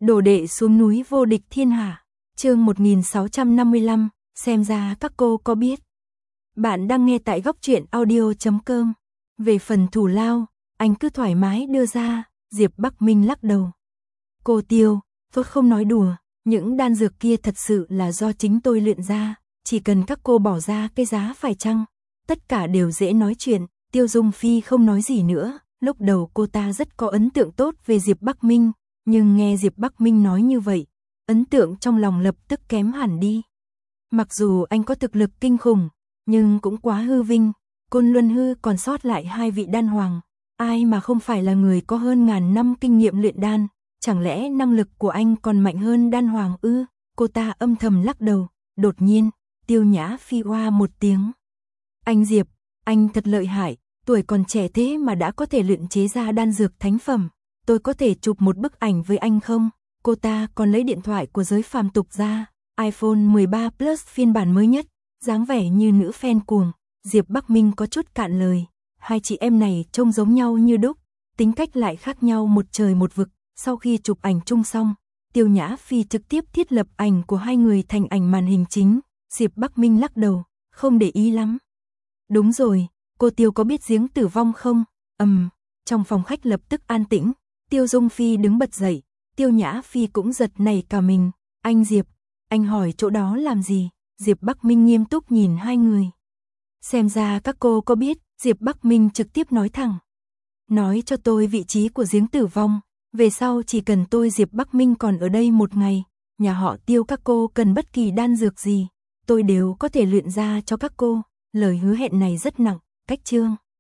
Đồ đệ xuống núi vô địch thiên hạ. Chương 1655, xem ra các cô có biết. Bạn đang nghe tại góc truyện audio.com. Về phần thủ lao, anh cứ thoải mái đưa ra. Diệp Bắc Minh lắc đầu. Cô Tiêu, tôi không nói đùa, những đan dược kia thật sự là do chính tôi luyện ra, chỉ cần các cô bỏ ra cái giá phải chăng, tất cả đều dễ nói chuyện. Tiêu Dung Phi không nói gì nữa, lúc đầu cô ta rất có ấn tượng tốt về Diệp Bắc Minh, nhưng nghe Diệp Bắc Minh nói như vậy, ấn tượng trong lòng lập tức kém hẳn đi. Mặc dù anh có thực lực kinh khủng, nhưng cũng quá hư vinh, Côn Luân Hư còn sót lại 2 vị đan hoàng, ai mà không phải là người có hơn ngàn năm kinh nghiệm luyện đan, chẳng lẽ năng lực của anh còn mạnh hơn đan hoàng ư? Cô ta âm thầm lắc đầu, đột nhiên, Tiêu Nhã Phi oa một tiếng. Anh Diệp, anh thật lợi hại, tuổi còn trẻ thế mà đã có thể luyện chế ra đan dược thánh phẩm, tôi có thể chụp một bức ảnh với anh không? Cô ta còn lấy điện thoại của giới phàm tục ra, iPhone 13 Plus phiên bản mới nhất, dáng vẻ như nữ fan cuồng. Diệp Bắc Minh có chút cạn lời, hai chị em này trông giống nhau như đúc, tính cách lại khác nhau một trời một vực. Sau khi chụp ảnh chung xong, Tiêu Nhã Phi trực tiếp thiết lập ảnh của hai người thành ảnh màn hình chính. Diệp Bắc Minh lắc đầu, không để ý lắm. Đúng rồi, cô Tiêu có biết giếng tử vong không? Trong phòng khách lập tức an tĩnh, Tiêu Dung Phi đứng bật dậy, Tiêu Nhã Phi cũng giật nảy cả mình. Anh Diệp, anh hỏi chỗ đó làm gì? Diệp Bắc Minh nghiêm túc nhìn hai người. Xem ra các cô có biết, Diệp Bắc Minh trực tiếp nói thẳng. Nói cho tôi vị trí của giếng tử vong, về sau chỉ cần tôi Diệp Bắc Minh còn ở đây một ngày, nhà họ Tiêu các cô cần bất kỳ đan dược gì, tôi đều có thể luyện ra cho các cô. Lời hứa hẹn này rất nặng, cách chương.